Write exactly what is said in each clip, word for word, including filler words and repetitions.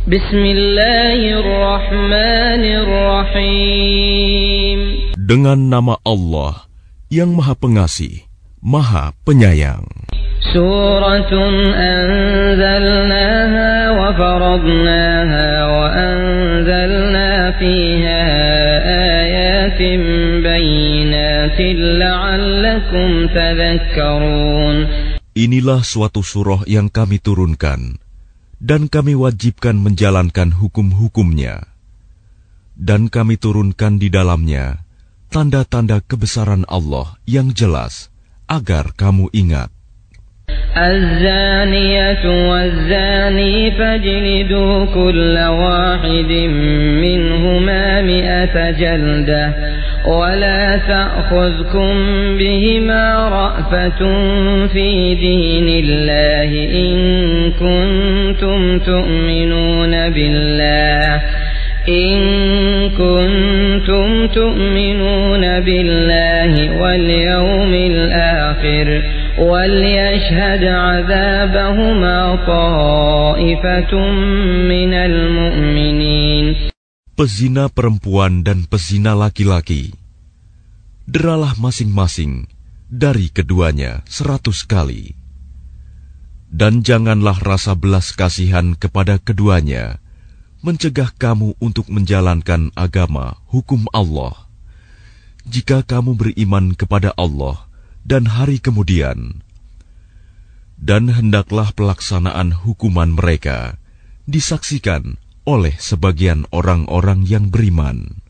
Bismillahirrahmanirrahim. Dengan nama Allah yang Maha Pengasih, Maha Penyayang. Suratun anzalnaha wa faradnaha wa anzalna fiha ayatin bayyinatin la'allakum tadhakkarun. Inilah suatu surah yang kami turunkan, dan kami wajibkan menjalankan hukum-hukumnya. Dan kami turunkan di dalamnya tanda-tanda kebesaran Allah yang jelas, agar kamu ingat. Az-zaniyatu waz-zani fajlidu kulla wahidin minhuma mi'ata jaldah wa la ta'khudhukum bihima ra'fatun fi dinillahi in kuntum tu'minuna billah إن كنتم تؤمنون بالله واليوم الآخر وليشهد عذابهما طائفة من المؤمنين. Pezina perempuan dan pezina laki-laki, deralah masing-masing dari keduanya seratus kali. Dan janganlah rasa belas kasihan kepada keduanya mencegah kamu untuk menjalankan agama hukum Allah. Jika kamu beriman kepada Allah dan hari kemudian, dan hendaklah pelaksanaan hukuman mereka disaksikan oleh sebagian orang-orang yang beriman.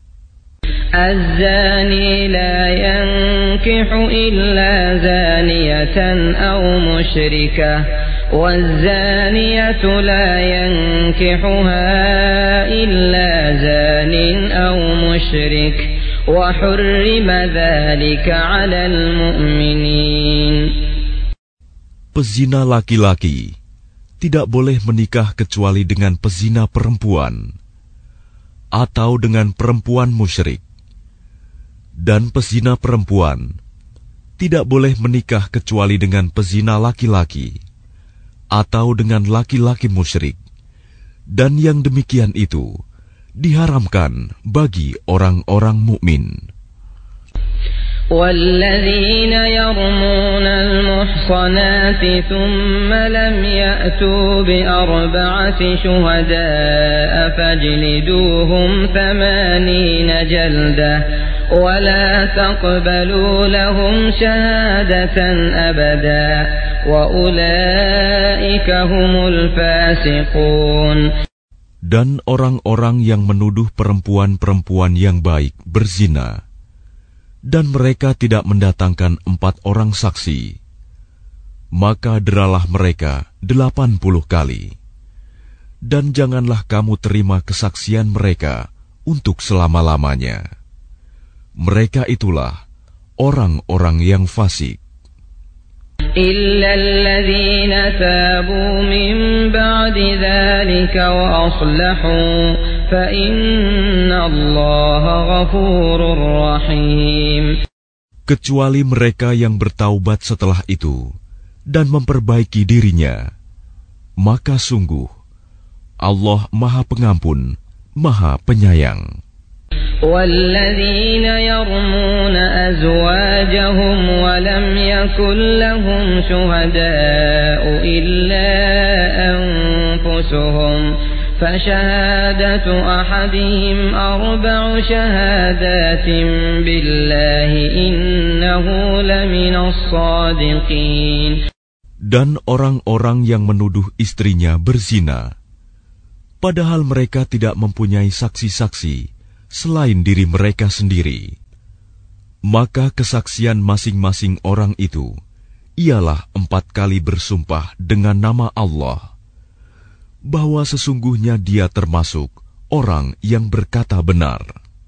Az-zani la yankihu illa zaniyatan aw musyrikah والزانية لا ينكحها إلا زان أو مشرك وحرم ذلك على المؤمنين. Pezina laki-laki tidak boleh menikah kecuali dengan pezina perempuan atau dengan perempuan musyrik, dan pezina perempuan tidak boleh menikah kecuali dengan pezina laki-laki atau dengan laki-laki musyrik, dan yang demikian itu diharamkan bagi orang-orang mukmin. وَالَّذِينَ يَرْمُونَ الْمُحْصَنَاتِ ثُمَّ لَمْ يَأْتُوا بِأَرْبَعَةِ شُهَدَاءَ فَاجْلِدُوهُمْ ثَمَانِينَ جَلْدَةً وَلَا تَقْبَلُوا لَهُمْ شَهَادَةً أَبَدًا وَأُولَئِكَ هُمُ الْفَاسِقُونَ. Dan orang-orang yang menuduh perempuan-perempuan yang baik berzina, dan mereka tidak mendatangkan empat orang saksi, maka deralah mereka delapan puluh kali. Dan janganlah kamu terima kesaksian mereka untuk selama-lamanya. Mereka itulah orang-orang yang fasik. إِلَّا الَّذِينَ تَابُوا مِن بَعْدِ ذَلِكَ وَأَصْلَحُوا فَإِنَّ اللَّهَ غَفُورٌ رَّحِيمٌ. Kecuali mereka yang bertaubat setelah itu dan memperbaiki dirinya, maka sungguh Allah Maha Pengampun, Maha Penyayang. وَالَّذِينَ يَرْمُونَ أَزْوَاجَهُمْ وَلَمْ يَكُنْ لَهُمْ شُهَدَاءُ إِلَّا أَنفُسُهُمْ فَشَهَادَةُ أَحَدِهِمْ أَرْبَعُ شَهَادَاتٍ بِاللَّهِ إِنَّهُ لَمِنَ الصَّادِقِينَ. Dan orang-orang yang menuduh istrinya berzina, padahal mereka tidak mempunyai saksi-saksi selain diri mereka sendiri, maka kesaksian masing-masing orang itu ialah empat kali bersumpah dengan nama Allah bahwa sesungguhnya dia termasuk orang yang berkata benar.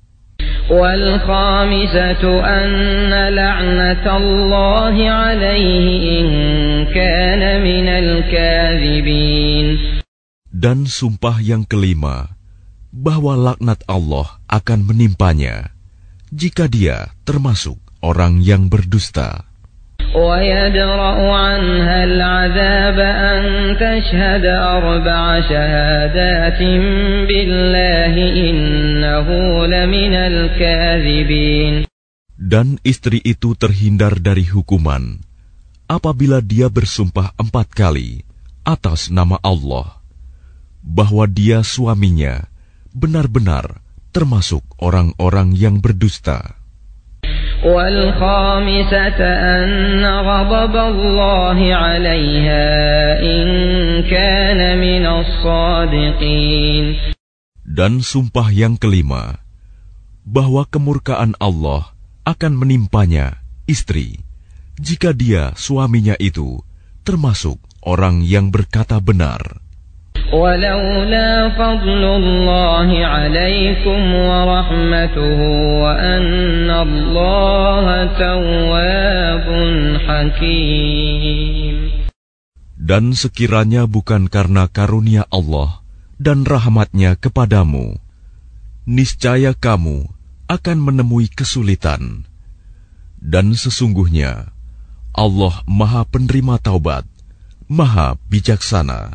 وَالْخَامِسَةُ أَنَّ لَعْنَةَ اللَّهِ عَلَيْهِ إِنْ كَانَ مِنَ الْكَاذِبِينَ. Dan sumpah yang kelima, bahwa laknat Allah akan menimpanya jika dia termasuk orang yang berdusta. ويدرأ عنها العذاب أن تشهد أربع شهادات بالله إنه لمن الكاذبين. Dan istri itu terhindar dari hukuman apabila dia bersumpah empat kali atas nama Allah bahwa dia suaminya benar-benar termasuk orang-orang yang berdusta. والخامسة أن غضب الله عليها إن كان من الصادقين. Dan sumpah yang kelima, bahwa kemurkaan Allah akan menimpanya istri jika dia suaminya itu termasuk orang yang berkata benar. ولولا فضل الله عليكم ورحمته وأن الله تواب حكيم. Dan sekiranya bukan karena karunia Allah dan rahmatnya kepadamu, niscaya kamu akan menemui kesulitan. Dan sesungguhnya Allah Maha Penerima Taubat, Maha Bijaksana.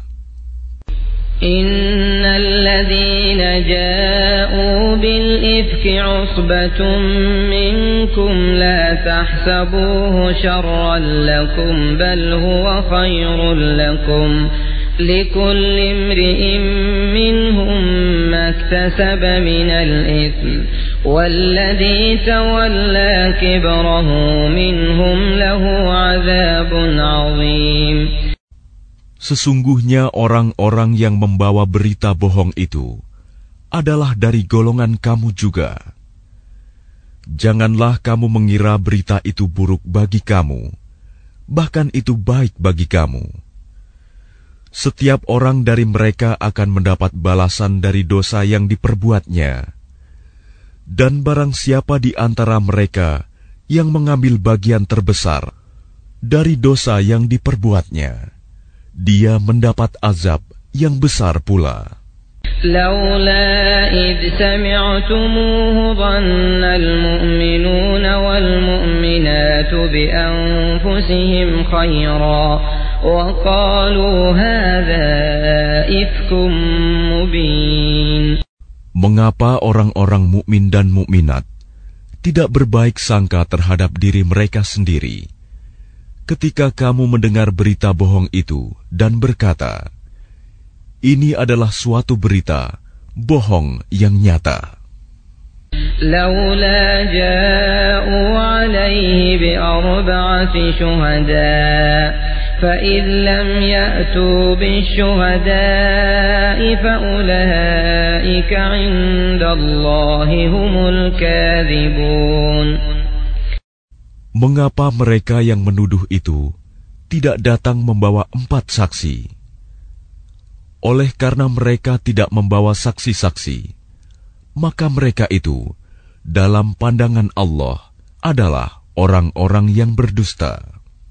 إن الذين جاءوا بالإفك عصبة منكم لا تحسبوه شرا لكم بل هو خير لكم لكل امرئ منهم ما اكتسب من الإثم والذي تولى كبره منهم له عذاب عظيم. Sesungguhnya orang-orang yang membawa berita bohong itu adalah dari golongan kamu juga. Janganlah kamu mengira berita itu buruk bagi kamu, bahkan itu baik bagi kamu. Setiap orang dari mereka akan mendapat balasan dari dosa yang diperbuatnya. Dan barang siapa di antara mereka yang mengambil bagian terbesar dari dosa yang diperbuatnya, dia mendapat azab yang besar pula. لولا إذ سمعتموه ظن المؤمنون والمؤمنات بأنفسهم خيرا وقالوا هذا إفك مبين. Mengapa orang-orang mukmin dan mukminat tidak berbaik sangka terhadap diri mereka sendiri ketika kamu mendengar berita bohong itu dan berkata, ini adalah suatu berita bohong yang nyata. لولا جاءوا عليه بأربعة شهداء فإذ لم يأتوا بالشهداء فأولئك عند الله هم الكاذبون. Mengapa mereka yang menuduh itu tidak datang membawa empat saksi? Oleh karena mereka tidak membawa saksi-saksi, maka mereka itu dalam pandangan Allah adalah orang-orang yang berdusta.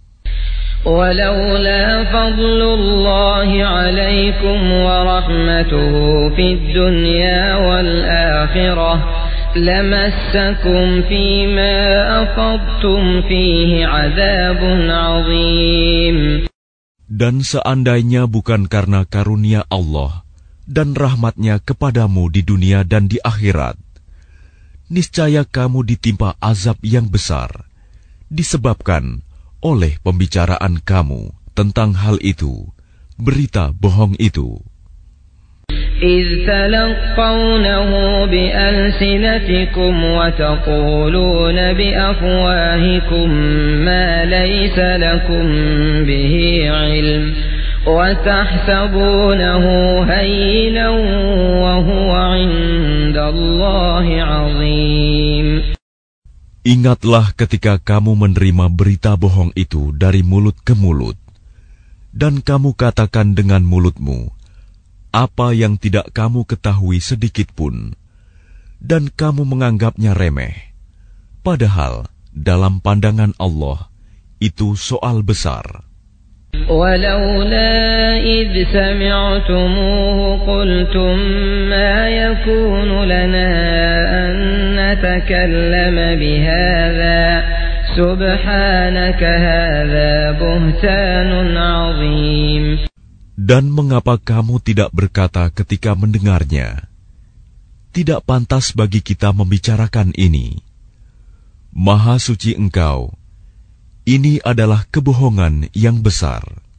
ولولا فضل الله عليكم ورحمته في الدنيا والآخرة لمسكم فيما أفضتم فيه عذاب عظيم. Dan seandainya bukan karena karunia Allah dan rahmatnya kepadamu di dunia dan di akhirat, niscaya kamu ditimpa azab yang besar, disebabkan oleh pembicaraan kamu tentang hal itu, berita bohong itu. إذ تلقونه بألسنتكم وتقولون بأفواهكم ما ليس لكم به علم وتحسبونه هينا وهو عند الله عظيم. Ingatlah ketika kamu menerima berita bohong itu dari mulut ke mulut, dan kamu katakan dengan mulutmu apa yang tidak kamu ketahui sedikit pun, dan kamu menganggapnya remeh, padahal dalam pandangan Allah itu soal besar. ولولا إذ سمعتموه قلتم ما يكون لنا أن نتكلم بهذا سبحانك هذا بهتان عظيم. Dan mengapa kamu tidak berkata ketika mendengarnya, tidak pantas bagi kita membicarakan ini. Maha suci Engkau, ini adalah kebohongan yang besar.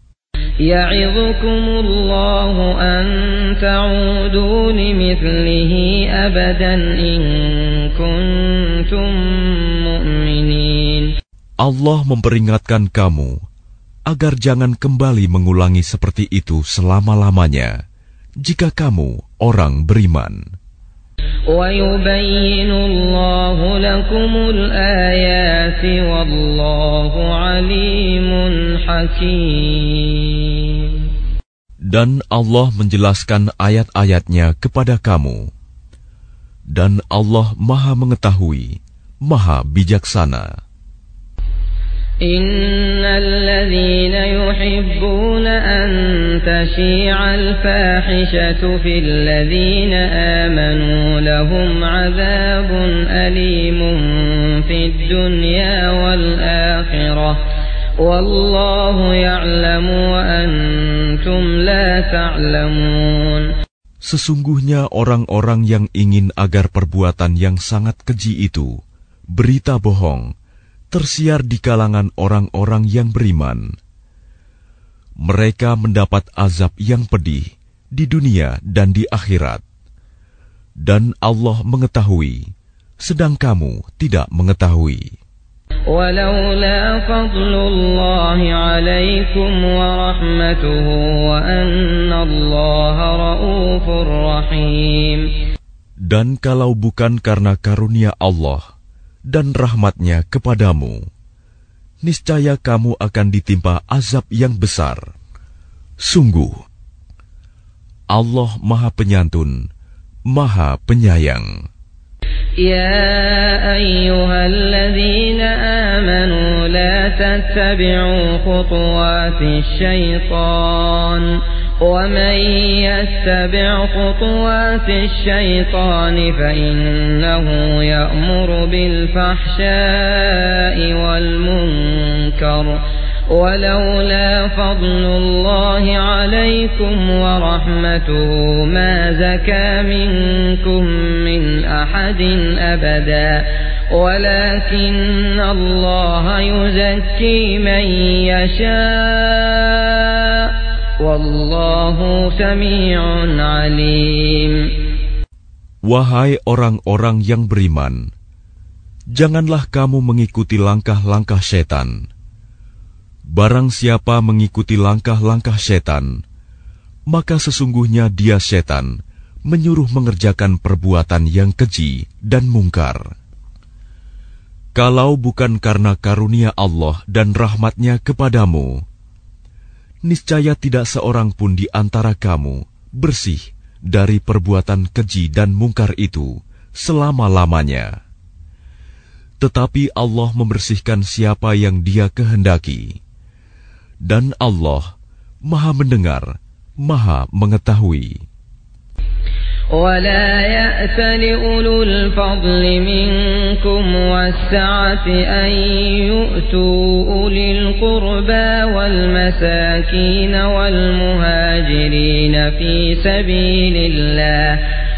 Ya'idhukumullahu an ta'udu limithlihi abadan in kuntum mu'minin. Allah memperingatkan kamu agar jangan kembali mengulangi seperti itu selama-lamanya jika kamu orang beriman. وَيُبَيِّنُ اللَّهُ لَكُمُ الْآيَاتِ وَاللَّهُ عَلِيمٌ حَكِيمٌ. Dan Allah menjelaskan ayat-ayatnya kepada kamu. Dan Allah Maha mengetahui, Maha bijaksana. إن الذين يحبون أن تشيع الفاحشة في الذين آمنوا لهم عذاب أليم في الدنيا والآخرة والله يعلم وأنتم لا تعلمون. Sesungguhnya orang-orang yang ingin agar perbuatan yang sangat keji itu, berita bohong, tersiar di kalangan orang-orang yang beriman. Mereka mendapat azab yang pedih di dunia dan di akhirat. Dan Allah mengetahui, sedang kamu tidak mengetahui. وَلَوْلَا فَضْلُ اللَّهِ عَلَيْكُمْ وَرَحْمَتُهُ وَأَنَّ اللَّهَ رَءُوفٌ رَحِيمٌ. Dan kalau bukan karena karunia Allah dan rahmatnya kepadamu, niscaya kamu akan ditimpa azab yang besar. Sungguh, Allah Maha Penyantun, Maha Penyayang. يا أيها الذين آمنوا لا تتبعوا خطوات الشيطان ومن يتبع خطوات الشيطان فإنه يأمر بالفحشاء والمنكر ولولا فضل الله عليكم ورحمته ما زكى منكم من أحد أبدا ولكن الله يزكي من يشاء والله سميع عليم. Wahai orang-orang yang beriman, janganlah kamu mengikuti langkah-langkah setan. Barang siapa mengikuti langkah-langkah setan, maka sesungguhnya dia setan menyuruh mengerjakan perbuatan yang keji dan mungkar. Kalau bukan karena karunia Allah dan rahmatnya kepadamu, niscaya tidak seorang pun di antara kamu bersih dari perbuatan keji dan mungkar itu selama-lamanya. Tetapi Allah membersihkan siapa yang Dia kehendaki. Dan Allah Maha mendengar, Maha mengetahui. ولا يأتل أولو الفضل منكم والسعة أن يؤتوا أولي القربى والمساكين والمهاجرين في سبيل الله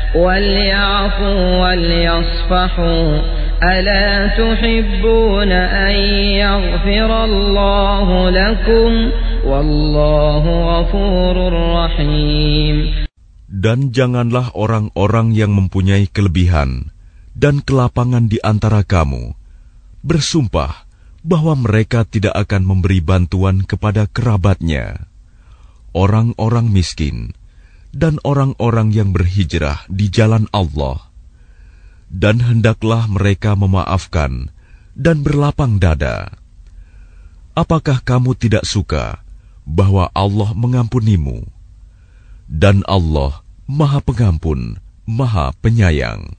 وليعفوا وليصفحوا ألا تحبون أن يغفر الله لكم والله غفور رحيم. Dan janganlah orang-orang yang mempunyai kelebihan dan kelapangan di antara kamu bersumpah bahwa mereka tidak akan memberi bantuan kepada kerabatnya, orang-orang miskin, dan orang-orang yang berhijrah di jalan Allah. Dan hendaklah mereka memaafkan dan berlapang dada. Apakah kamu tidak suka bahwa Allah mengampunimu? Dan Allah Maha Pengampun, Maha Penyayang.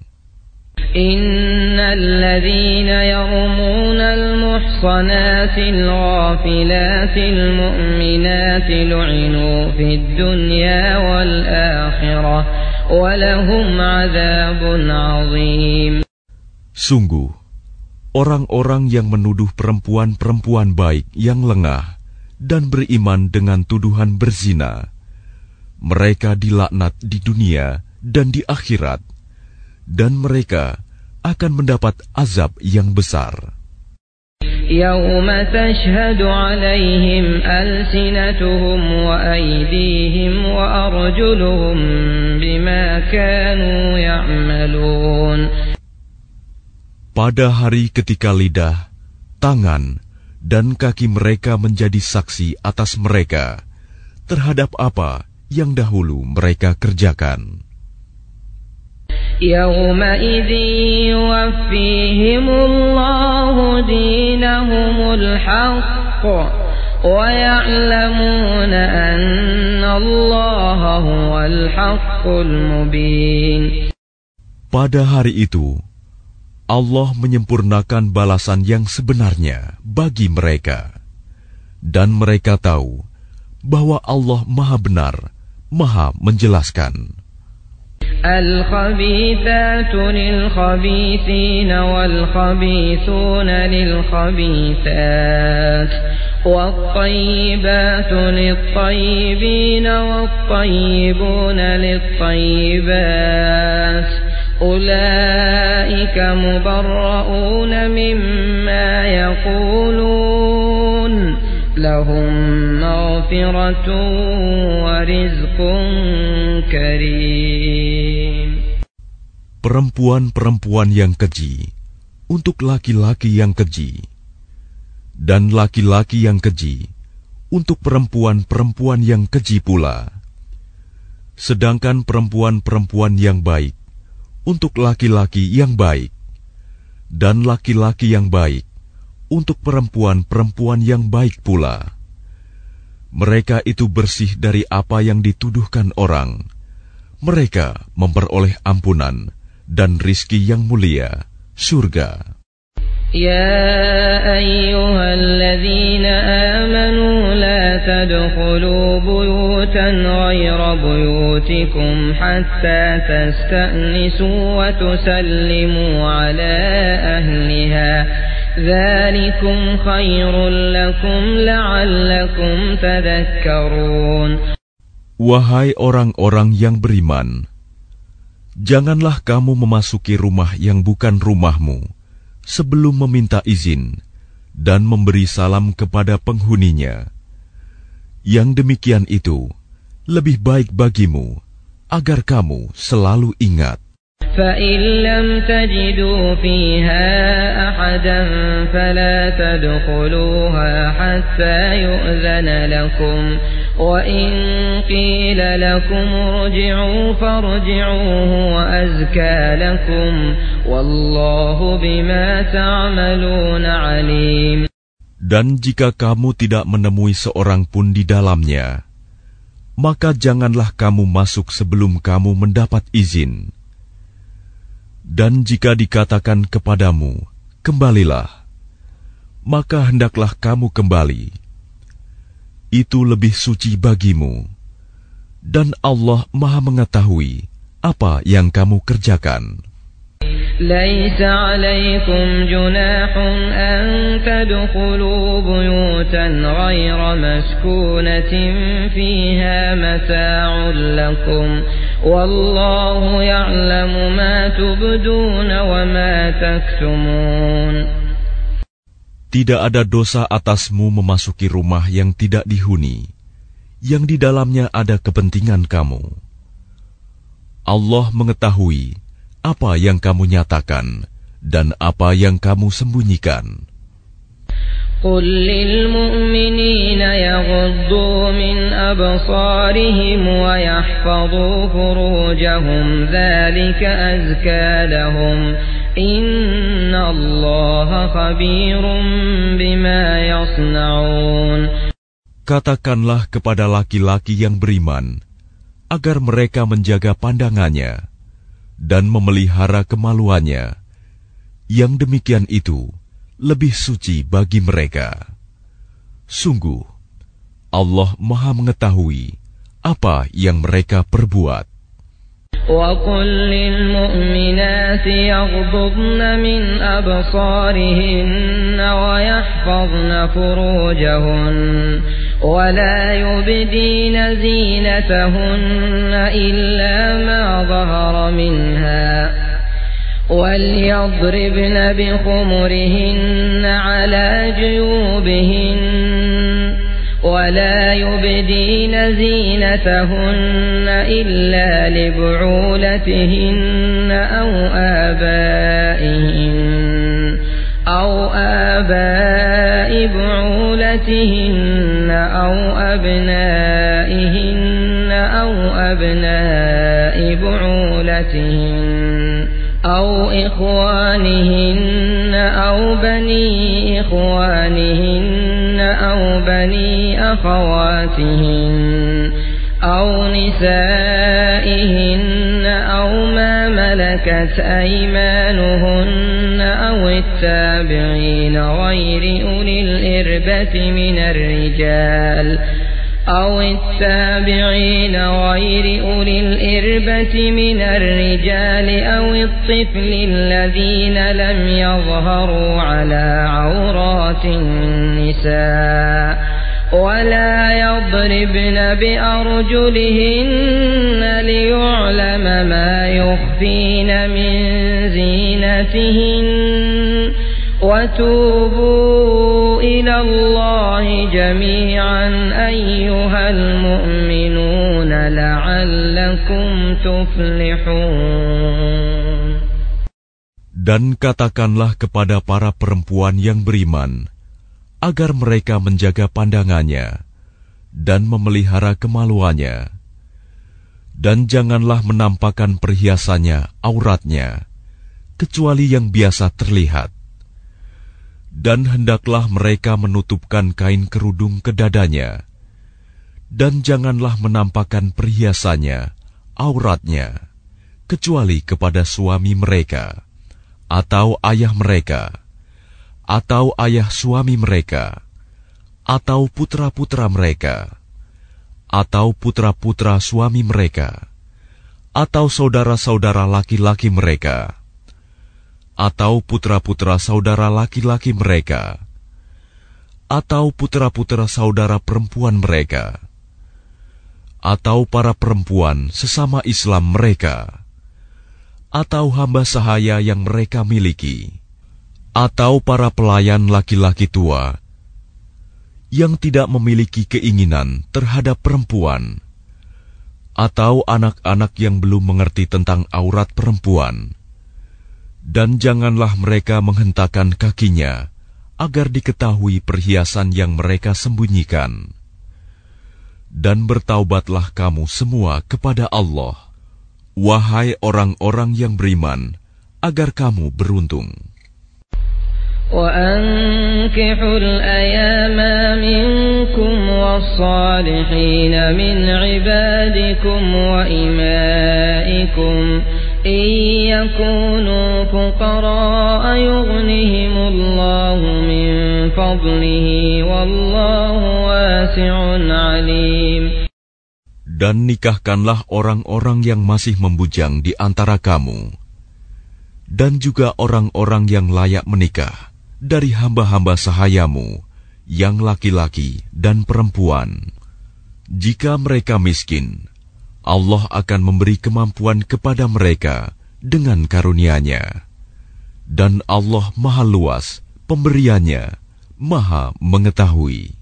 Innal ladzina yarmuna al-muhsanati al-ghafilati al-mu'minati lu'inu fid dunya wal akhirah wa lahum 'adzabun 'adzim. Sungguh, orang-orang yang menuduh perempuan-perempuan baik yang lengah dan beriman dengan tuduhan berzina, mereka dilaknat di dunia dan di akhirat, dan mereka akan mendapat azab yang besar. يوم تشهد عليهم ألسنتهم وأيديهم وأرجلهم بما كانوا يعملون. Pada hari ketika lidah, tangan, dan kaki mereka menjadi saksi atas mereka terhadap apa yang dahulu mereka kerjakan. يومئذ يوفيهم الله دينهم الحق ويعلمون أن الله هو الحق المبين. Pada hari itu, Allah menyempurnakan balasan yang sebenarnya bagi mereka, dan mereka tahu bahwa Allah Maha Benar, Maha Menjelaskan. الخبيثات للخبيثين والخبيثون للخبيثات والطيبات للطيبين والطيبون للطيبات أولئك مبرؤون مما يقولون لهم مغفرة ورزق كريم. Perempuan-perempuan yang keji untuk laki-laki yang keji, dan laki-laki yang keji untuk perempuan-perempuan yang keji pula. Sedangkan perempuan-perempuan yang baik untuk laki-laki yang baik, dan laki-laki yang baik untuk perempuan-perempuan yang baik pula. Mereka itu bersih dari apa yang dituduhkan orang. Mereka memperoleh ampunan dan rizki yang mulia, surga. يا أيها الذين آمنوا لا تدخلوا بيوتا غير بيوتكم حتى تستأنسوا وتسلموا على أهلها ذلكم خير لكم لعلكم تذكرون. Wahai orang-orang yang beriman, janganlah kamu memasuki rumah yang bukan rumahmu sebelum meminta izin dan memberi salam kepada penghuninya. Yang demikian itu lebih baik bagimu, agar kamu selalu ingat. فَإِنْ لَمْ تَجِدُوا فِيهَا أَحَدًا فَلَا تَدْخُلُوهَا حَتَّى يُؤْذَنَ لَكُمْ وَإِنْ قِيلَ لَكُمْ ارْجِعُوا فَارْجِعُوا هُوَ أَزْكَى لَكُمْ وَاللَّهُ بِمَا تَعْمَلُونَ عَلِيمٌ. Dan jika kamu tidak menemui seorang pun di dalamnya, maka janganlah kamu masuk sebelum kamu mendapat izin. Dan jika dikatakan kepadamu, kembalilah, maka hendaklah kamu kembali. Itu lebih suci bagimu, dan Allah Maha Mengetahui apa yang kamu kerjakan. ليس عليكم جناح أن تدخلوا بيوتا غير مسكونة فيها متاع لكم والله يعلم ما تبدون وما تكتمون. Tidak ada dosa atasmu memasuki rumah yang tidak dihuni, yang di dalamnya ada kepentingan kamu. Allah mengetahui apa yang kamu nyatakan dan apa yang kamu sembunyikan. قل للمؤمنين يغضوا من أبصارهم ويحفظوا فروجهم ذلك أزكى لهم إن الله خبير بما يصنعون. Katakanlah kepada laki-laki yang beriman agar mereka menjaga pandangannya dan memelihara kemaluannya. Yang demikian itu lebih suci bagi mereka. Sungguh, Allah Maha Mengetahui apa yang mereka perbuat. وقل للمؤمنات يغضضن من أبصارهن ويحفظن فروجهن ولا يبدين زينتهن إلا ما ظهر منها وليضربن بخمرهن على جيوبهن ولا يبدين زينتهن إلا لبعولتهن أو آبائهن أو آباء بعولتهن أو أبنائهن أو أبناء بعولتهن أو إخوانهن أو بني إخوانهن أو بني أخواتهن أو نسائهن أو ما ملكت أيمانهن أو التابعين غير أولي الإربة من الرجال أو التابعين غير أولي الإربة من الرجال أو الطفل الذين لم يظهروا على عورات النساء ولا يضربن بأرجلهن ليعلم ما يخفين من زينتهن وتوبوا إلى الله جميعا أيها المؤمنون لعلكم تفلحون. Dan katakanlah kepada para perempuan yang beriman, agar mereka menjaga pandangannya dan memelihara kemaluannya, dan janganlah menampakkan perhiasannya, auratnya, kecuali yang biasa terlihat. Dan hendaklah mereka menutupkan kain kerudung ke dadanya, dan janganlah menampakkan perhiasannya, auratnya, kecuali kepada suami mereka, atau ayah mereka, atau ayah suami mereka, atau putra-putra mereka, atau putra-putra suami mereka, atau saudara-saudara laki-laki mereka, atau putra-putra saudara laki-laki mereka, atau putra-putra saudara perempuan mereka, atau para perempuan sesama Islam mereka, atau hamba sahaya yang mereka miliki, atau para pelayan laki-laki tua yang tidak memiliki keinginan terhadap perempuan, atau anak-anak yang belum mengerti tentang aurat perempuan. Dan janganlah mereka menghentakkan kakinya agar diketahui perhiasan yang mereka sembunyikan. Dan bertaubatlah kamu semua kepada Allah, wahai orang-orang yang beriman, agar kamu beruntung. وأنكحوا الأيام منكم والصالحين من عبادكم وإمائكم إن يكونوا فقراء يغنهم الله من فضله والله واسع عليم. Dan nikahkanlah orang-orang yang masih membujang di antara kamu, dan juga orang-orang yang layak menikah dari hamba-hamba sahayamu yang laki-laki dan perempuan. Jika mereka miskin, Allah akan memberi kemampuan kepada mereka dengan karunia-Nya. Dan Allah Maha Luas pemberiannya, Maha Mengetahui.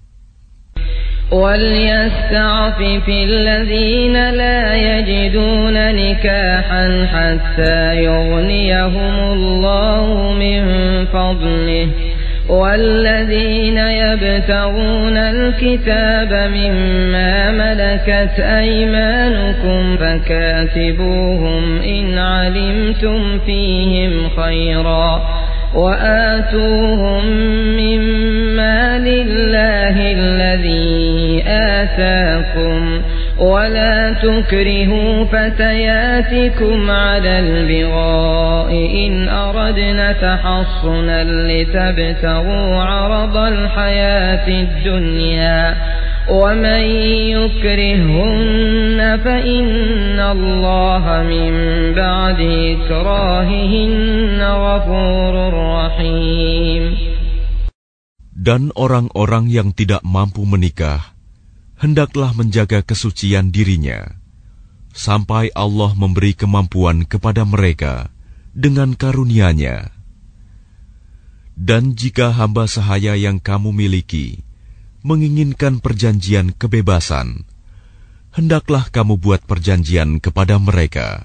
وَلْيَسْتَعْفِفِ الَّذِينَ لَا يَجِدُونَ نِكَاحًا حَتَّى يُغْنِيَهُمُ اللَّهُ مِنْ فَضْلِهِ وَالَّذِينَ يَبْتَغُونَ الْكِتَابَ مِمَّا مَلَكَتْ أَيْمَانُكُمْ فَكَاتِبُوهُمْ إِنْ عَلِمْتُمْ فِيهِمْ خَيْرًا وَآتُوهُمْ مِمَّا لِلَّهِ الَّذِي آتَاكُمْ وَلَا تُكْرِهُوا فَتَيَاتِكُمْ عَلَى الْبِغَاءِ إِنْ أَرَدْنَ تَحَصُّنًا لِتَبْتَغُوا عَرَضَ الْحَيَاةِ الدُّنْيَا ومن يكرههن فإن الله من بعد إكراههن غفور رحيم. Dan orang-orang yang tidak mampu menikah, hendaklah menjaga kesucian dirinya, sampai Allah memberi kemampuan kepada mereka dengan karunia-Nya. Dan jika hamba sahaya yang kamu miliki menginginkan perjanjian kebebasan, hendaklah kamu buat perjanjian kepada mereka.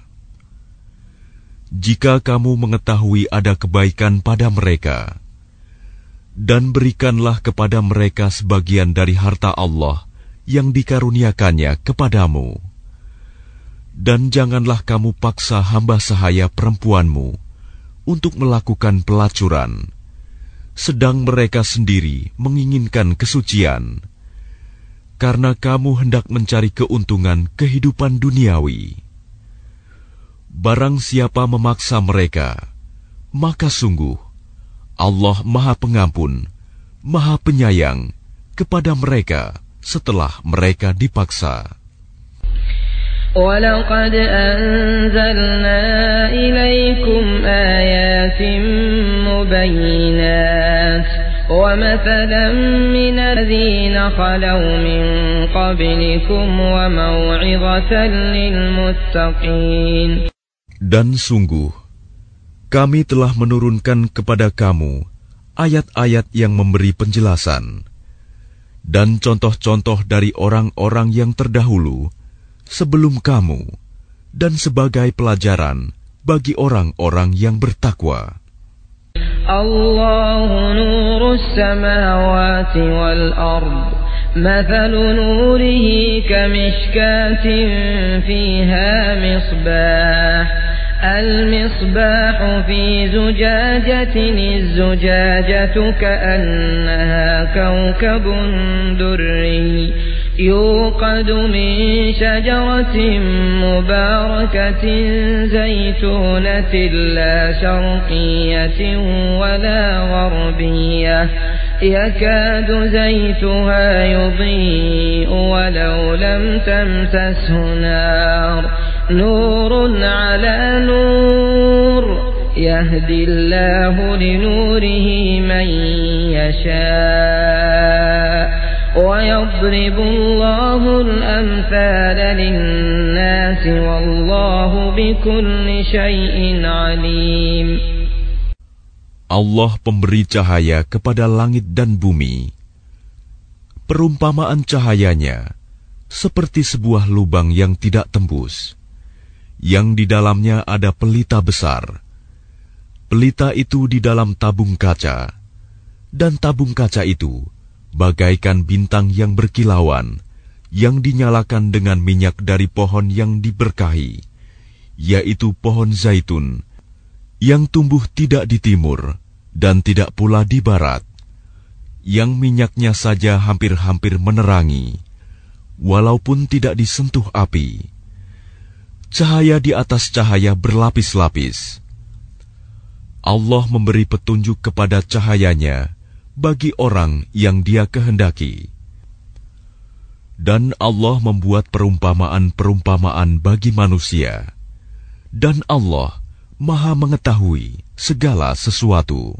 Jika kamu mengetahui ada kebaikan pada mereka, dan berikanlah kepada mereka sebagian dari harta Allah yang dikaruniakannya kepadamu. Dan janganlah kamu paksa hamba sahaya perempuanmu untuk melakukan pelacuran, sedang mereka sendiri menginginkan kesucian, karena kamu hendak mencari keuntungan kehidupan duniawi. Barang siapa memaksa mereka, maka sungguh Allah Maha Pengampun, Maha Penyayang kepada mereka setelah mereka dipaksa. وَلَقَدْ أَنزَلْنَا إِلَيْكُمْ آيَاتٍ مُبَيِّنَاتٍ وَمَثَلًا مِنَ الَّذِينَ خَلَوْا مِنْ قَبْلِكُمْ وَمَوْعِظَةً لِلْمُتَّقِينَ. Dan sungguh, kami telah menurunkan kepada kamu ayat-ayat yang memberi penjelasan dan contoh-contoh dari orang-orang yang terdahulu sebelum kamu, dan sebagai pelajaran bagi orang-orang yang bertakwa. Allahu nurus samawati wal ard, mathalu nurihi kamishkatin fiha misbah, al-misbah fi zujajatin, az-zujajatu ka'annaha kawkabun durri يوقد من شجرة مباركة زيتونة لا شرقية ولا غربية يكاد زيتها يضيء ولو لم تمسسه نار نور على نور يهدي الله لنوره من يشاء وَيَضْرِبُ اللَّهُ الْأَمْثَالَ لِلنَّاسِ وَاللَّهُ بِكُلِّ شَيْءٍ عَلِيمٌ. Allah pemberi cahaya kepada langit dan bumi. Perumpamaan cahayanya seperti sebuah lubang yang tidak tembus, yang di dalamnya ada pelita besar. Pelita itu di dalam tabung kaca, dan tabung kaca itu bagaikan bintang yang berkilauan, yang dinyalakan dengan minyak dari pohon yang diberkahi, yaitu pohon zaitun, yang tumbuh tidak di timur dan tidak pula di barat, yang minyaknya saja hampir-hampir menerangi, walaupun tidak disentuh api. Cahaya di atas cahaya berlapis-lapis. Allah memberi petunjuk kepada cahayanya bagi orang yang Dia kehendaki. Dan Allah membuat perumpamaan-perumpamaan bagi manusia. Dan Allah Maha mengetahui segala sesuatu.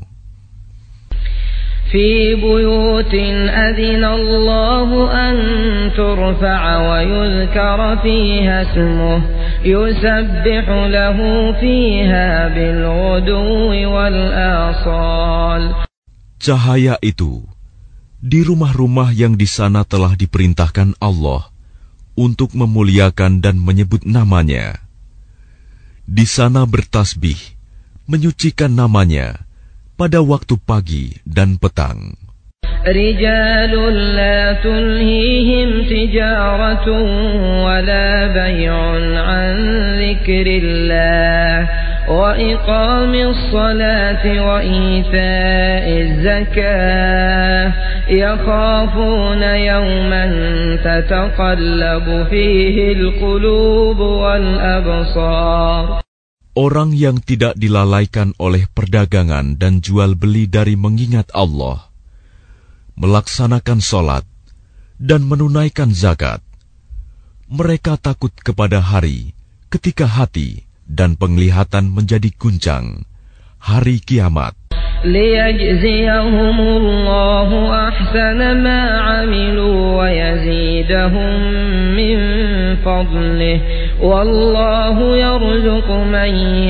في بيوت أذن الله أن ترفع ويذكر فيها اسمه يسبح له فيها بالغدو والآصال. Cahaya itu di rumah-rumah yang di sana telah diperintahkan Allah untuk memuliakan dan menyebut namanya. Di sana bertasbih, menyucikan namanya pada waktu pagi dan petang. Rijalun la tulhihim tijaratun wa la bay'un an dzikrillah wa iqamis salati wa ita'iz zakah yakhafuna yawman tataqallabu fihi al-qulub wal absar. Orang yang tidak dilalaikan oleh perdagangan dan jual beli dari mengingat Allah, melaksanakan sholat, dan menunaikan zakat. Mereka takut kepada hari ketika hati dan penglihatan menjadi guncang, hari kiamat. لِيَجْزِيَهُمُ اللَّهُ أَحْسَنَ مَا عَمِلُوا وَيَزِيدَهُم مِّن فَضْلِهِ وَاللَّهُ يَرْزُقُ مَن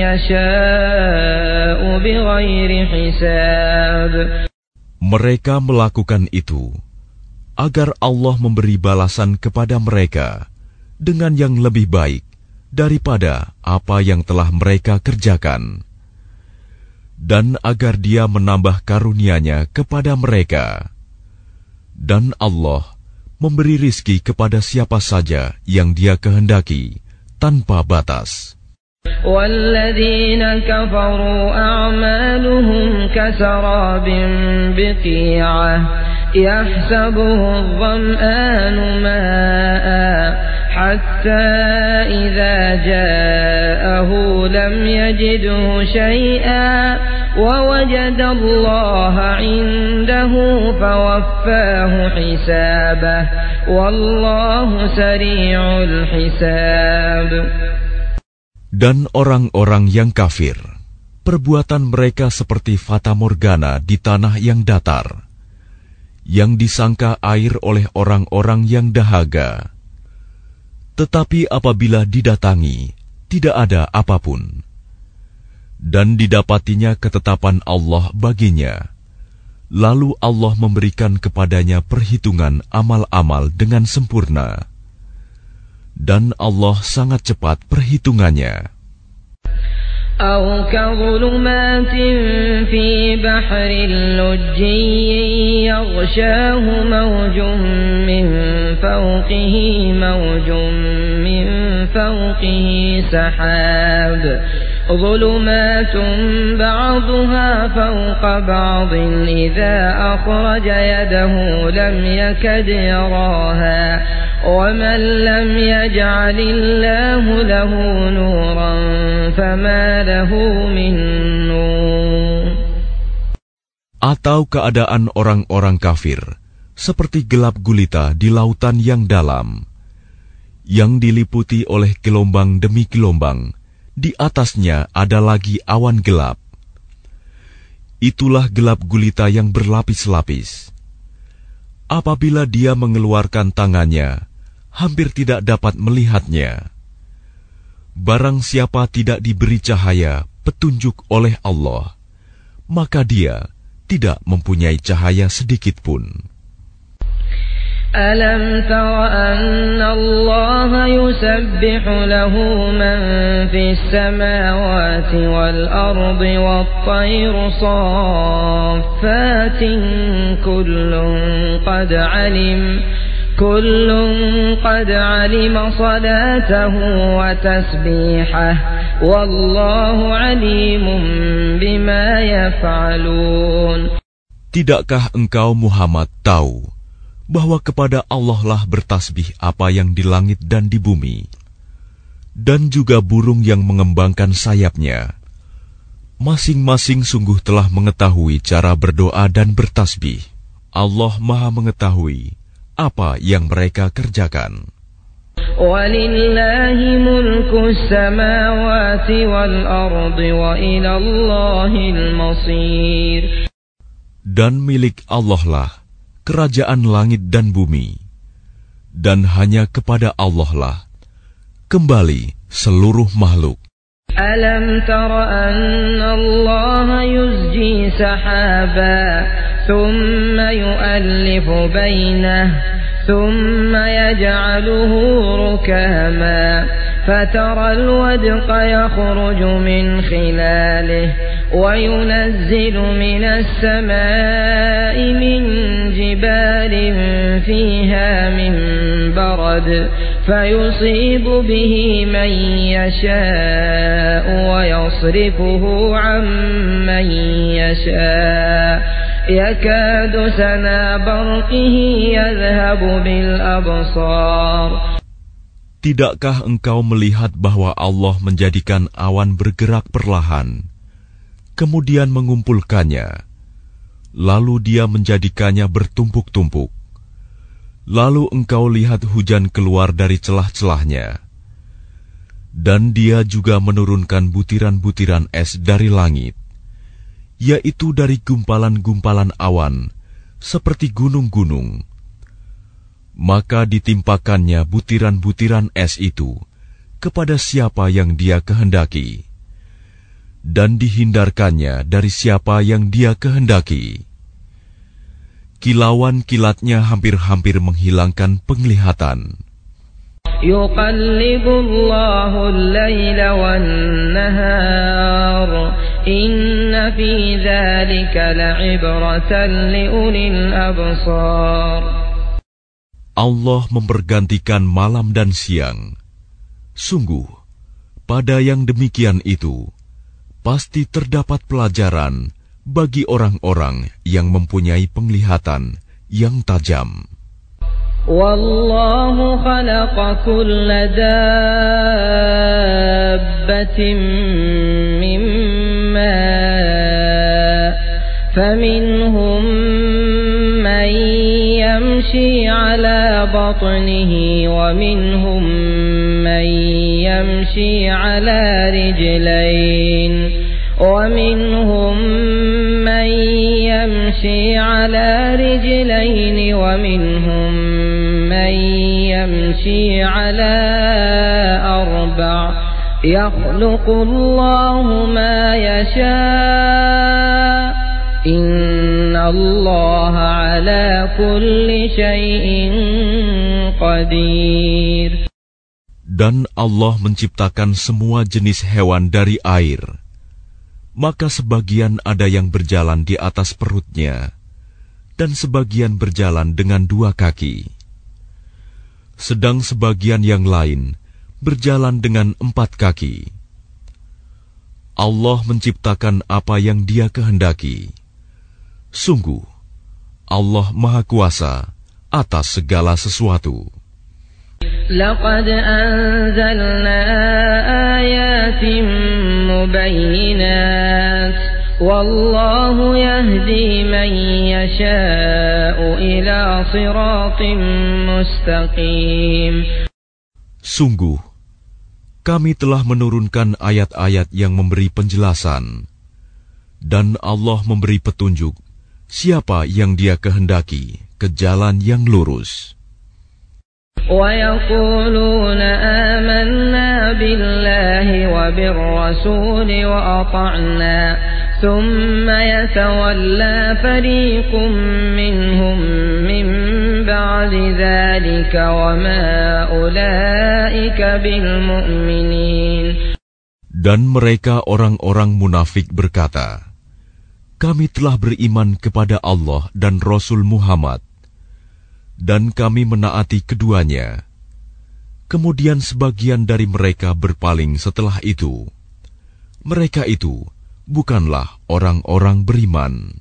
يَشَاءُ بِغَيْرِ حِسَابٍ. Mereka melakukan itu agar Allah memberi balasan kepada mereka dengan yang lebih baik daripada apa yang telah mereka kerjakan, dan agar Dia menambah karunia-Nya kepada mereka. Dan Allah memberi rizki kepada siapa saja yang Dia kehendaki tanpa batas. وَالَّذِينَ كَفَرُوا أَعْمَالُهُمْ كَسَرَابٍ بِقِيعَةٍ يَحْسَبُهُ الظَّمْآنُ مَاءً حَتَّى إِذَا جَاءَهُ لَمْ يَجِدْهُ شَيْئًا وَوَجَدَ اللَّهَ عِندَهُ فَوَفَّاهُ حِسَابَهُ وَاللَّهُ سَرِيعُ الْحِسَابِ. Dan orang-orang yang kafir, perbuatan mereka seperti fata morgana di tanah yang datar, yang disangka air oleh orang-orang yang dahaga. Tetapi apabila didatangi, tidak ada apapun, dan didapatinya ketetapan Allah baginya, lalu Allah memberikan kepadanya perhitungan amal-amal dengan sempurna. Dan Allah sangat cepat perhitungannya. أَوْ كَظُلُمَاتٍ فِي بَحْرٍ لُجِّيٍّ يَغْشَاهُ مَوْجٌ مِّن فَوْقِهِ مَوْجٌ مِّن فَوْقِهِ سَحَابٌ ظُلُمَاتٌ بَعْضُهَا فَوْقَ بَعْضٍ إِذَا أَخْرَجَ يَدَهُ لَمْ يَكَدْ يَرَاهَا وَمَنْ لَمْ يَجْعَلِ اللَّهُ لَهُ نُورًا فَمَا لَهُ مِنْ نُورٍ. Atau keadaan orang-orang kafir seperti gelap gulita di lautan yang dalam, yang diliputi oleh gelombang demi gelombang. Di atasnya ada lagi awan gelap. Itulah gelap gulita yang berlapis-lapis. Apabila dia mengeluarkan tangannya, hampir tidak dapat melihatnya. Barang siapa tidak diberi cahaya petunjuk oleh Allah, maka dia tidak mempunyai cahaya sedikit pun. أَلَمْ تَرَ أَنَّ اللَّهَ يُسَبِّحُ لَهُ مَنْ فِي السَّمَاوَاتِ وَالْأَرْضِ وَالطَّيْرُ صَافَّاتٍ كُلٌّ قَدْ عَلِمَ كُلٌّ قَدْ عَلِمَ صَلَاتَهُ وَتَسْبِيحَهُ وَاللَّهُ عَلِيمٌ بِمَا يَفْعَلُونَ. Tidakkah engkau Muhammad tahu bahwa kepada Allah lah bertasbih apa yang di langit dan di bumi, dan juga burung yang mengembangkan sayapnya. Masing-masing sungguh telah mengetahui cara berdoa dan bertasbih. Allah Maha mengetahui apa yang mereka kerjakan. وَلِلَّهِ مُلْكُ السَّمَاوَاتِ وَالْأَرْضِ وَإِلَى اللَّهِ الْمَصِيرُ. Dan milik Allah lah kerajaan langit dan bumi, dan hanya kepada Allah lah kembali seluruh makhluk. Alam tara anna Allah yuzji sahaba thumma yu'allifu bainahu thumma yaj'aluhu rukama fatara al-wadqa yakhruju min khilalihi وينزل من السماء من جبال فيها من برد فيصيب به من يشاء ويصرفه عن من يشاء يكاد سنا برقه يذهب بالأبصار. Tidakkah engkau melihat bahwa Allah menjadikan awan bergerak perlahan, kemudian mengumpulkannya, lalu Dia menjadikannya bertumpuk-tumpuk, Lalu engkau lihat hujan keluar dari celah-celahnya, dan Dia juga menurunkan butiran-butiran es dari langit, yaitu dari gumpalan-gumpalan awan seperti gunung-gunung. Maka ditimpakannya butiran-butiran es itu kepada siapa yang Dia kehendaki, dan dihindarkannya dari siapa yang Dia kehendaki. Kilauan kilatnya hampir-hampir menghilangkan penglihatan. Yuqallibullahu al-laila wan-nahar, inna fi dzalika la'ibratan liulil absar. Allah mempergantikan malam dan siang. Sungguh, pada yang demikian itu, pasti terdapat pelajaran bagi orang-orang yang mempunyai penglihatan yang tajam. Wallahu khalaqa kulla dabbatin mimma faminhum man yamshi ala batnihi wa minhum man yamshi ala rijlain wa minhum man yamshi ala rijlain wa minhum man yamshi ala arba' yakhluqu Allahu ma yasha' inna Allaha ala kulli syai'in qadir. Dan Allah menciptakan semua jenis hewan dari air. Maka sebagian ada yang berjalan di atas perutnya, dan sebagian berjalan dengan dua kaki. Sedang sebagian yang lain berjalan dengan empat kaki. Allah menciptakan apa yang Dia kehendaki. Sungguh, Allah Maha Kuasa atas segala sesuatu. Laqad anzalna ayatin mubayyinat wallahu yahdi man yasha'u ila siratin mustaqim. Sungguh, kami telah menurunkan ayat-ayat yang memberi penjelasan, dan Allah memberi petunjuk siapa yang Dia kehendaki ke jalan yang lurus. وَيَقُولُونَ آمَنَّا بِاللَّهِ وَبِالرَّسُولِ وَأَطَعْنَا ثُمَّ يَتَوَلَّى فَرِيقٌ مِّنْهُمْ مِّن بَعْدِ ذَلِكَ وَمَا أُولَئِكَ بِالْمُؤْمِنِينَ. Dan mereka orang-orang munafik berkata, kami telah beriman kepada Allah dan Rasul Muhammad, dan kami menaati keduanya. Kemudian sebagian dari mereka berpaling setelah itu. Mereka itu bukanlah orang-orang beriman.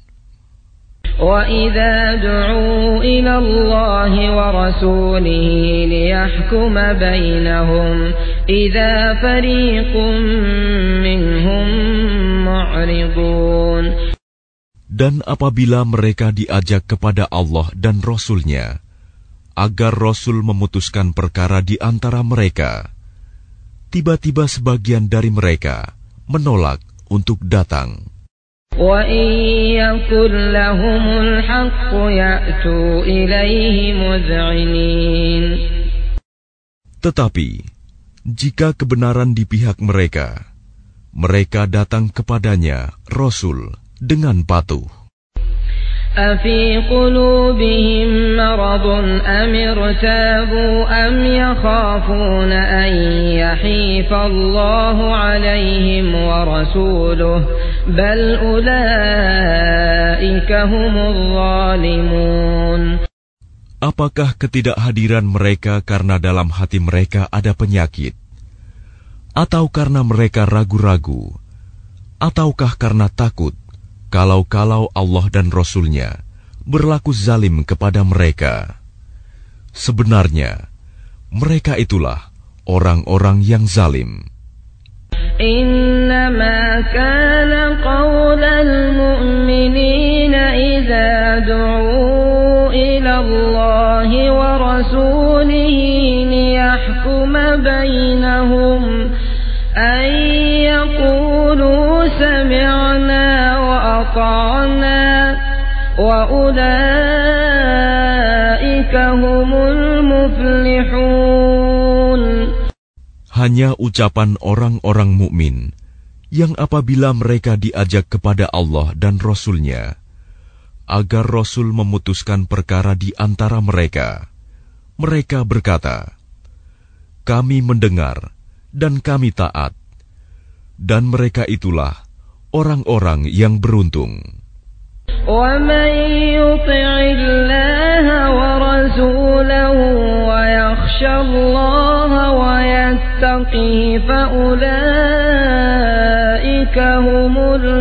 وَإِذَا دُعُوا إِلَى اللَّهِ وَرَسُولِهِ لِيَحْكُمَ بَيْنَهُمْ إِذَا فَرِيقٌ مِّنْهُمْ مُعْرِضُونَ. Dan apabila mereka diajak kepada Allah dan Rasul-Nya, agar Rasul memutuskan perkara di antara mereka, tiba-tiba sebagian dari mereka menolak untuk datang. وَإِنْ يَكُنْ لَهُمُ الْحَقُّ يَأْتُوا إِلَيْهِ مُذْعِنِينَ. Tetapi, jika kebenaran di pihak mereka, mereka datang kepadanya, Rasul, dengan patuh. أَفِي قُلُوبِهِمْ مَرَضٌ أَمِ ارْتَابُوا أَمْ يَخَافُونَ أَنْ يَحِيفَ اللَّهُ عَلَيْهِمْ وَرَسُولُهُ بَلْ أُولَئِكَ هُمُ الظَّالِمُونَ. Apakah ketidakhadiran mereka karena dalam hati mereka ada penyakit, atau karena mereka ragu-ragu, ataukah karena takut kalau-kalau Allah dan Rasul-Nya berlaku zalim kepada mereka? Sebenarnya, mereka itulah orang-orang yang zalim. Innama kana qawlal mu'minina idza du'u إلى الله ورسوله ليحكم بينهم أن يقولوا سمعنا وأطعنا وأولئك هم المفلحون. Hanya ucapan orang-orang mukmin yang apabila mereka diajak kepada Allah dan Rasul-Nya, agar Rasul memutuskan perkara di antara mereka, mereka berkata, kami mendengar dan kami taat, dan mereka itulah orang-orang yang beruntung. وَمَن يُطِعِ اللَّهَ وَرَسُولَهُ وَيَخْشَ اللَّهَ وَيَتَّقِهِ فَأُولَئِكَ هُمُ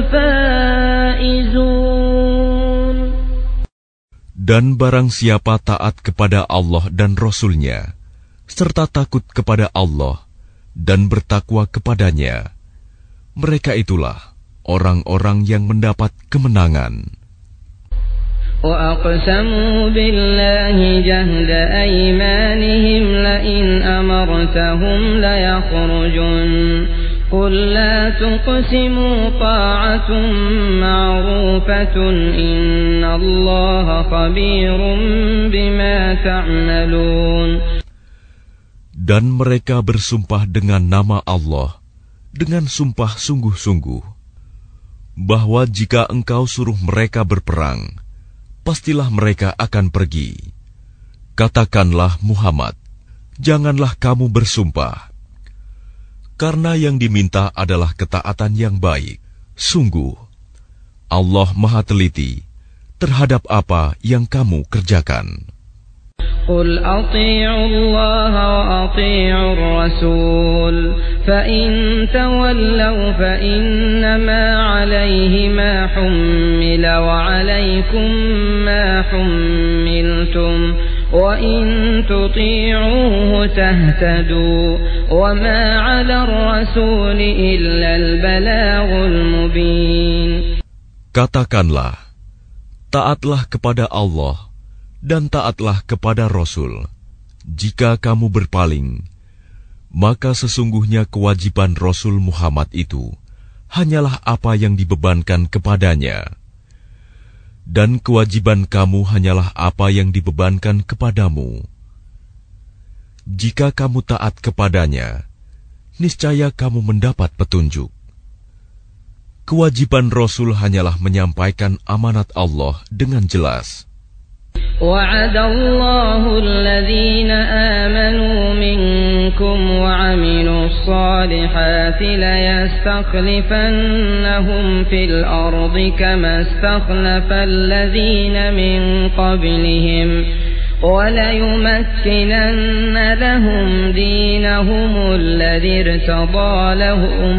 الْفَائِزُونَ. Dan barang siapa taat kepada Allah dan Rasul-Nya, serta takut kepada Allah dan bertakwa kepadanya, mereka itulah orang-orang yang mendapat kemenangan. وَأَقْسَمُوا بِاللَّهِ جَهْدَ أَيْمَانِهِمْ لَئِنْ أَمَرْتَهُمْ لَيَخْرُجُنَّ قُل لَّا تُقْسِمُوا طَاعَةٌ مَّعْرُوفَةٌ إِنَّ اللَّهَ خَبِيرٌ بِمَا تَعْمَلُونَ. Dan mereka bersumpah dengan nama Allah dengan sumpah sungguh-sungguh, bahwa jika engkau suruh mereka berperang, pastilah mereka akan pergi. Katakanlah Muhammad, janganlah kamu bersumpah, karena yang diminta adalah ketaatan yang baik. Sungguh, Allah Maha Teliti terhadap apa yang kamu kerjakan. قُلْ أَطِيعُوا اللَّهَ وَأَطِيعُوا الرَّسُولَ فَإِن تَوَلَّوْا فَإِنَّمَا عَلَيْهِ مَا حُمِّلَ وَعَلَيْكُمْ مَا حُمِّلْتُمْ وَإِن تُطِيعُوهُ تَهْتَدُوا وَمَا عَلَى الرَّسُولِ إِلَّا الْبَلَاغُ الْمُبِينُ. Katakanlah, taatlah kepada Allah dan taatlah kepada Rasul. Jika kamu berpaling, maka sesungguhnya kewajiban Rasul Muhammad itu hanyalah apa yang dibebankan kepadanya, dan kewajiban kamu hanyalah apa yang dibebankan kepadamu. Jika kamu taat kepadanya, niscaya kamu mendapat petunjuk. Kewajiban Rasul hanyalah menyampaikan amanat Allah dengan jelas. وَعَدَ اللَّهُ الَّذِينَ آمَنُوا مِنكُمْ وَعَمِلُوا الصَّالِحَاتِ لَيَسْتَخْلِفَنَّهُمْ فِي الْأَرْضِ كَمَا اسْتَخْلَفَ الَّذِينَ مِن قَبْلِهِمْ وَلَيُمَكِّنَنَّ لَهُمْ دِينَهُمُ الَّذِي ارْتَضَىٰ لَهُمْ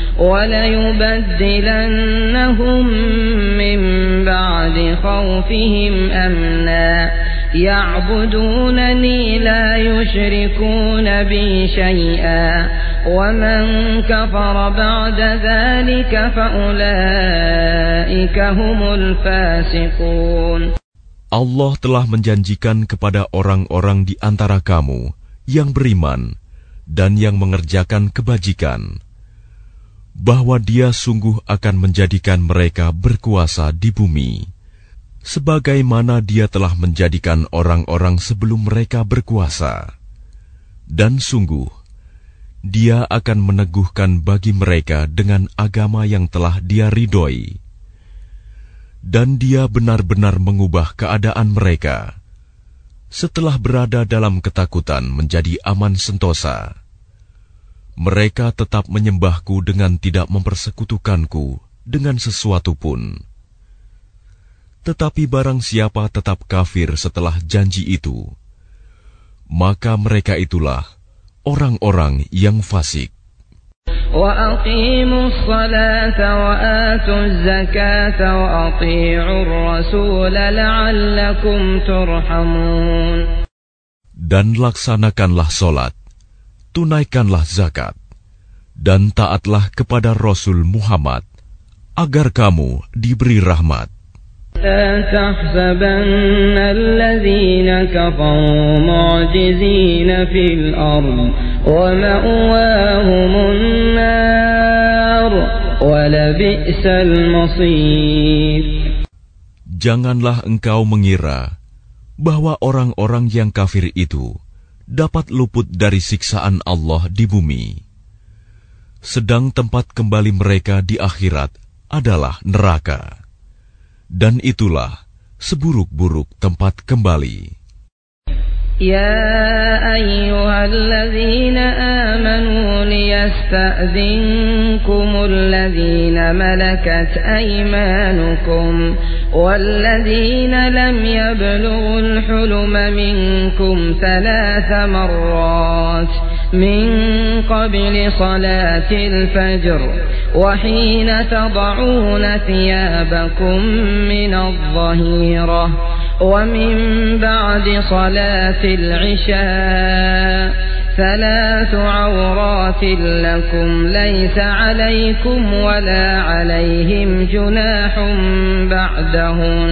وَلَيُبَدِّلَنَّهُم مِّن بَعْدِ خَوْفِهِمْ أَمْنًا يَعْبُدُونَنِي لَا يُشْرِكُونَ بِي شَيْئًا وَمَن كَفَرَ بَعْدَ ذَلِكَ فَأُولَٰئِكَ هُمُ الْفَاسِقُونَ. Allah telah menjanjikan kepada orang-orang di antara kamu yang beriman dan yang mengerjakan kebajikan, bahwa Dia sungguh akan menjadikan mereka berkuasa di bumi, sebagaimana Dia telah menjadikan orang-orang sebelum mereka berkuasa. Dan sungguh, Dia akan meneguhkan bagi mereka dengan agama yang telah Dia ridhoi. Dan Dia benar-benar mengubah keadaan mereka setelah berada dalam ketakutan menjadi aman sentosa. Mereka tetap menyembahku dengan tidak mempersekutukanku dengan sesuatu pun. Tetapi barang siapa tetap kafir setelah janji itu, maka mereka itulah orang-orang yang fasik. وَأَقِيمُوا الصَّلَاةَ وَآتُوا الزَّكَاةَ وَأَطِيعُوا الرَّسُولَ لَعَلَّكُمْ تُرْحَمُونَ. Dan laksanakanlah solat, tunaikanlah zakat, dan taatlah kepada Rasul Muhammad, agar kamu diberi rahmat. لا تحسبن الذين كفروا معجزين في الأرض ومأواهم النار ولبئس المصير. Janganlah engkau mengira bahwa orang-orang yang kafir itu dapat luput dari siksaan Allah di bumi, sedang tempat kembali mereka di akhirat adalah neraka. Dan itulah seburuk-buruk tempat kembali. Ya ayyuhalladzina amanu liyasta'dzinkumul ladzina malakat aymanukum walladzina lam yablughul huluma minkum thalatha marrat min qabli salatil fajr wa hina tad'una thiyabakum minadh dhahirah wa min ba'di salatil isha ثلاث عورات لكم ليس عليكم ولا عليهم جناح بعدهن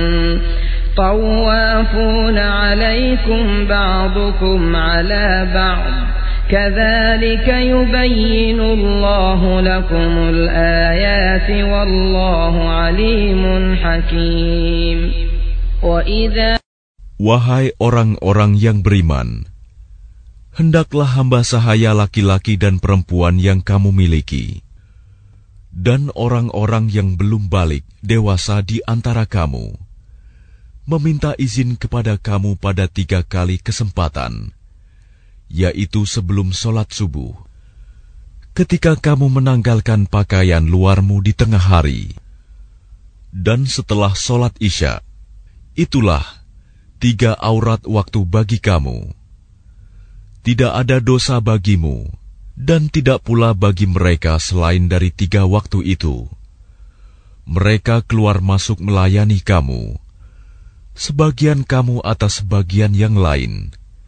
طوافون عليكم بعضكم على بعض كذلك يبين الله لكم الآيات والله عليم حكيم. وإذا Wahai orang-orang yang beriman, hendaklah hamba sahaya laki-laki dan perempuan yang kamu miliki, dan orang-orang yang belum balik dewasa di antara kamu, meminta izin kepada kamu pada tiga kali kesempatan, yaitu sebelum sholat subuh, ketika kamu menanggalkan pakaian luarmu di tengah hari, dan setelah sholat isya. Itulah tiga aurat waktu bagi kamu. Tidak ada dosa bagimu, dan tidak pula bagi mereka selain dari tiga waktu itu. Mereka keluar masuk melayani kamu, sebagian kamu atas sebagian yang lain.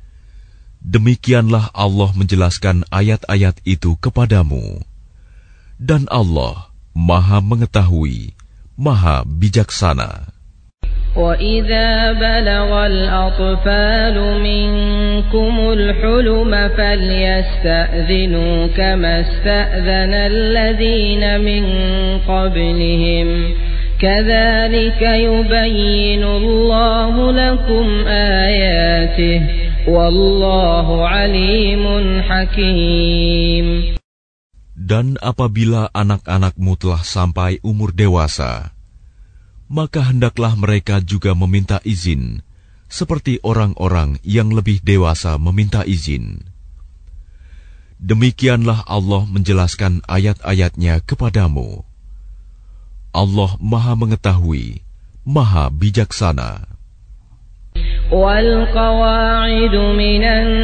Demikianlah Allah menjelaskan ayat-ayat itu kepadamu. Dan Allah Maha Mengetahui, Maha Bijaksana. وَإِذَا بَلَغَ الْأَطْفَالُ مِنكُمُ الْحُلُمَ فَلْيَسْتَأْذِنُوا كَمَا اسْتَأْذَنَ الَّذِينَ مِنْ قَبْلِهِمْ كَذَلِكَ يُبَيِّنُ اللَّهُ لَكُمْ آيَاتِهِ وَاللَّهُ عَلِيمٌ حَكِيمٌ. Dan apabila anak-anakmu telah sampai umur dewasa, maka hendaklah mereka juga meminta izin, seperti orang-orang yang lebih dewasa meminta izin. Demikianlah Allah menjelaskan ayat-ayatnya kepadamu. Allah Maha Mengetahui, Maha Bijaksana. وَالْقَوَاعِدُ مِنَ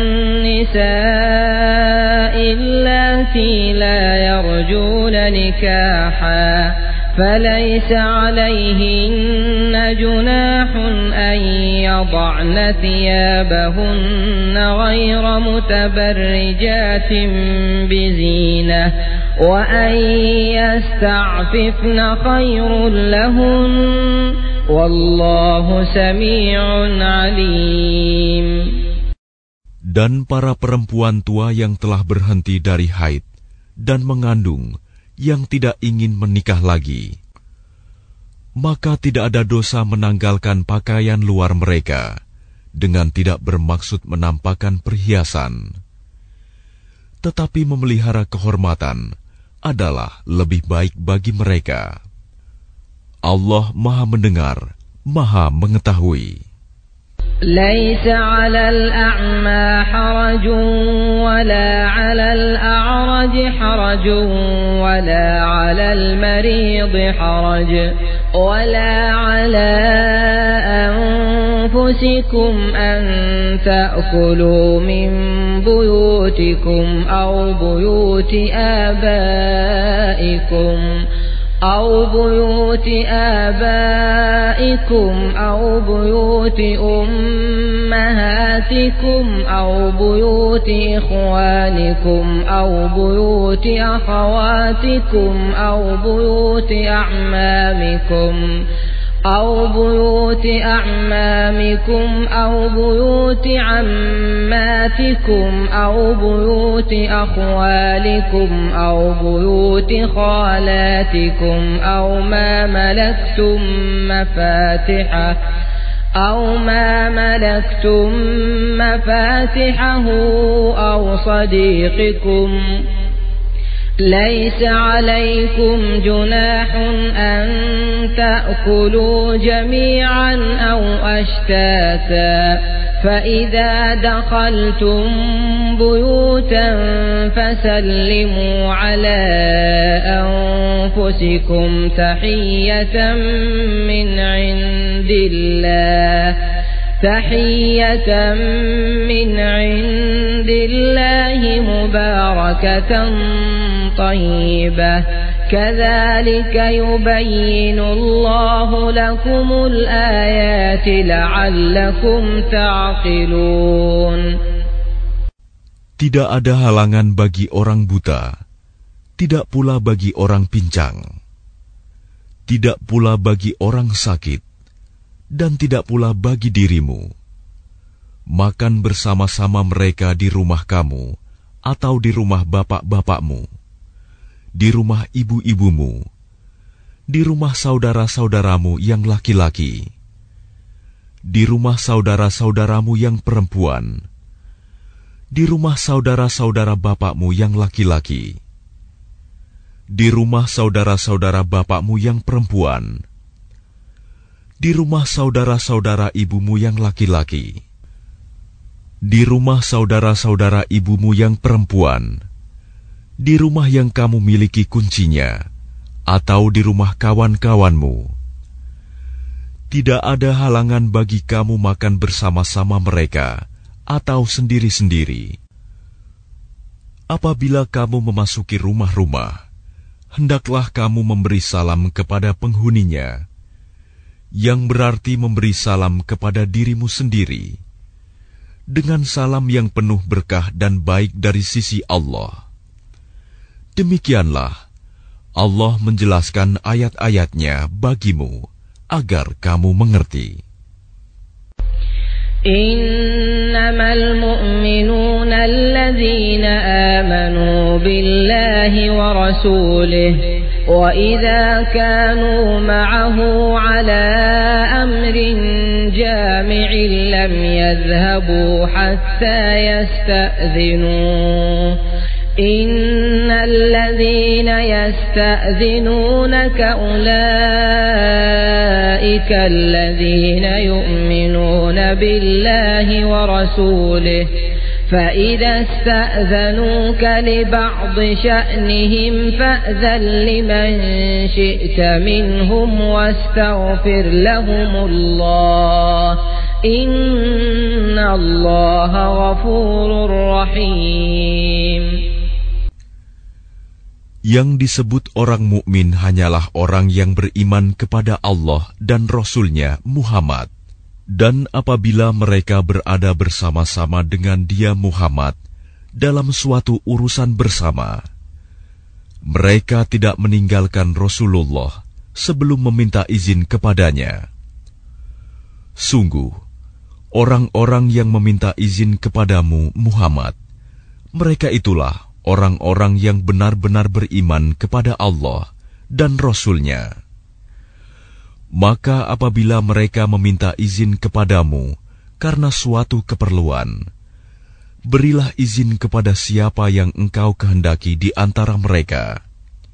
النِّسَاءِ اللَّاتِي لَا يَرْجُونَ نِكَاحًا فَلَيْسَ عَلَيْهِنَّ جُنَاحٌ أَنْ يَضَعْنَ ثِيَابَهُنَّ غَيْرَ مُتَبَرِّجَاتٍ بِزِينَةٍ وَأَنْ يَسْتَعْفِفْنَ خَيْرٌ لَهُنَّ وَاللَّهُ سَمِيعٌ عَلِيمٌ. Dan para perempuan tua yang telah berhenti dari haid dan mengandung yang tidak ingin menikah lagi, maka tidak ada dosa menanggalkan pakaian luar mereka dengan tidak bermaksud menampakkan perhiasan. Tetapi memelihara kehormatan adalah lebih baik bagi mereka. Allah Maha Mendengar, Maha Mengetahui. ليس على الأعمى حرج ولا على الأعرج حرج ولا على المريض حرج ولا على أنفسكم أن تأكلوا من بيوتكم أو بيوت آبائكم أو بيوت آبائكم أو بيوت أمهاتكم أو بيوت إخوانكم أو بيوت أخواتكم أو بيوت أعمامكم أو بيوت أعمامكم أو بيوت عماتكم أو بيوت أخوالكم أو بيوت خالاتكم أو ما ملكتم مفاتحه أو ما ملكتم مفاتحه أو صديقكم ليس عليكم جناح أن تأكلوا جميعا أو أشتاتا فإذا دخلتم بيوتا فسلموا على أنفسكم تحية من عند الله تحية من عند الله مباركة طيبة كذلك يبين الله لكم الآيات لعلكم تعقلون. Tidak ada halangan bagi orang buta, tidak pula bagi orang pincang, tidak pula bagi orang sakit, dan tidak pula bagi dirimu. Makan bersama-sama mereka di rumah kamu, atau di rumah bapak-bapakmu, di rumah ibu-ibumu, di rumah saudara-saudaramu yang laki-laki, di rumah saudara-saudaramu yang perempuan, di rumah saudara-saudara bapakmu yang laki-laki, di rumah saudara-saudara bapakmu yang perempuan, di rumah saudara-saudara ibumu yang laki-laki, di rumah saudara-saudara ibumu yang perempuan, di rumah yang kamu miliki kuncinya, atau di rumah kawan-kawanmu. Tidak ada halangan bagi kamu makan bersama-sama mereka, atau sendiri-sendiri. Apabila kamu memasuki rumah-rumah, hendaklah kamu memberi salam kepada penghuninya, yang berarti memberi salam kepada dirimu sendiri, dengan salam yang penuh berkah dan baik dari sisi Allah. Demikianlah Allah menjelaskan ayat-ayatnya bagimu, agar kamu mengerti. إنما المؤمنون الذين آمنوا بالله ورسوله وإذا كانوا معه على أمر جامع لم يذهبوا حتى يستأذنوه إن الذين يستأذنونك أولئك الذين يؤمنون بالله ورسوله فإذا استأذنوك لبعض شأنهم فأذن لمن شئت منهم واستغفر لهم الله إن الله غفور رحيم. Yang disebut orang mukmin hanyalah orang yang beriman kepada Allah dan Rasul-Nya Muhammad. Dan apabila mereka berada bersama-sama dengan dia Muhammad dalam suatu urusan bersama, mereka tidak meninggalkan Rasulullah sebelum meminta izin kepadanya. Sungguh, orang-orang yang meminta izin kepadamu Muhammad, mereka itulah orang-orang yang benar-benar beriman kepada Allah dan Rasul-Nya. Maka apabila mereka meminta izin kepadamu karena suatu keperluan, berilah izin kepada siapa yang engkau kehendaki di antara mereka.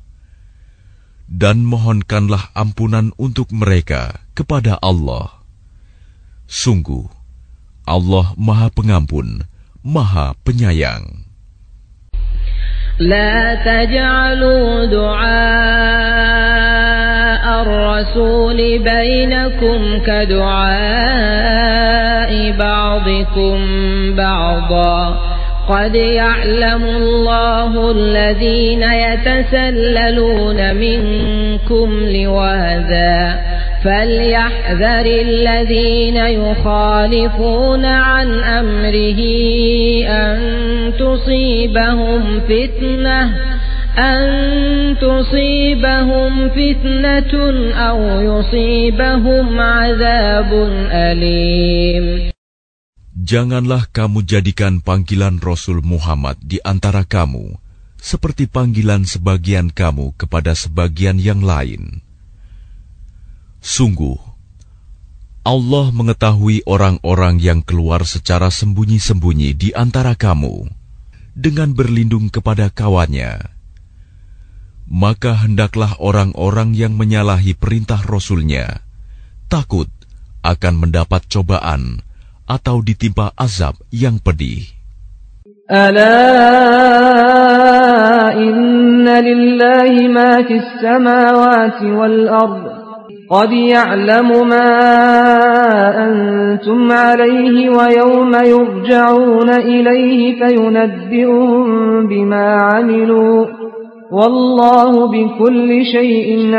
Dan mohonkanlah ampunan untuk mereka kepada Allah. Sungguh, Allah Maha Pengampun, Maha Penyayang. لا تجعلوا دعاء الرسول بينكم كدعاء بعضكم بعضا قد يعلم الله الذين يتسللون منكم لواذا فليحذر الذين يخالفون عن أمره أن تصيبهم فتنة أن تصيبهم فتنة أو يصيبهم عذاب أليم. Janganlah kamu jadikan panggilan Rasul Muhammad di antara kamu seperti panggilan sebagian kamu kepada sebagian yang lain. Sungguh, Allah mengetahui orang-orang yang keluar secara sembunyi-sembunyi di antara kamu dengan berlindung kepada kawannya. Maka hendaklah orang-orang yang menyalahi perintah Rasul-Nya takut akan mendapat cobaan atau ditimpa azab yang pedih. Ala inna lillahi ma fis samawati wal ard. Qad ya'lamu ma antum alayhi wa yawma yurja'una ilayhi fayunabbi'uhum bima 'amilu. Wallahu bikulli syai'in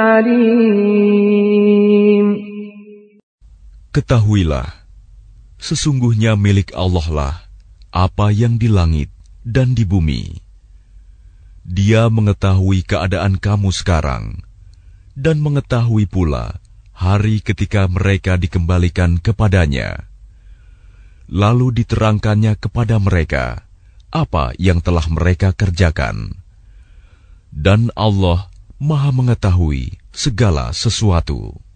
'alim. Ketahuilah, sesungguhnya milik Allah lah apa yang di langit dan di bumi. Dia mengetahui keadaan kamu sekarang dan mengetahui pula hari ketika mereka dikembalikan kepadanya. Lalu diterangkannya kepada mereka apa yang telah mereka kerjakan. Dan Allah Maha mengetahui segala sesuatu.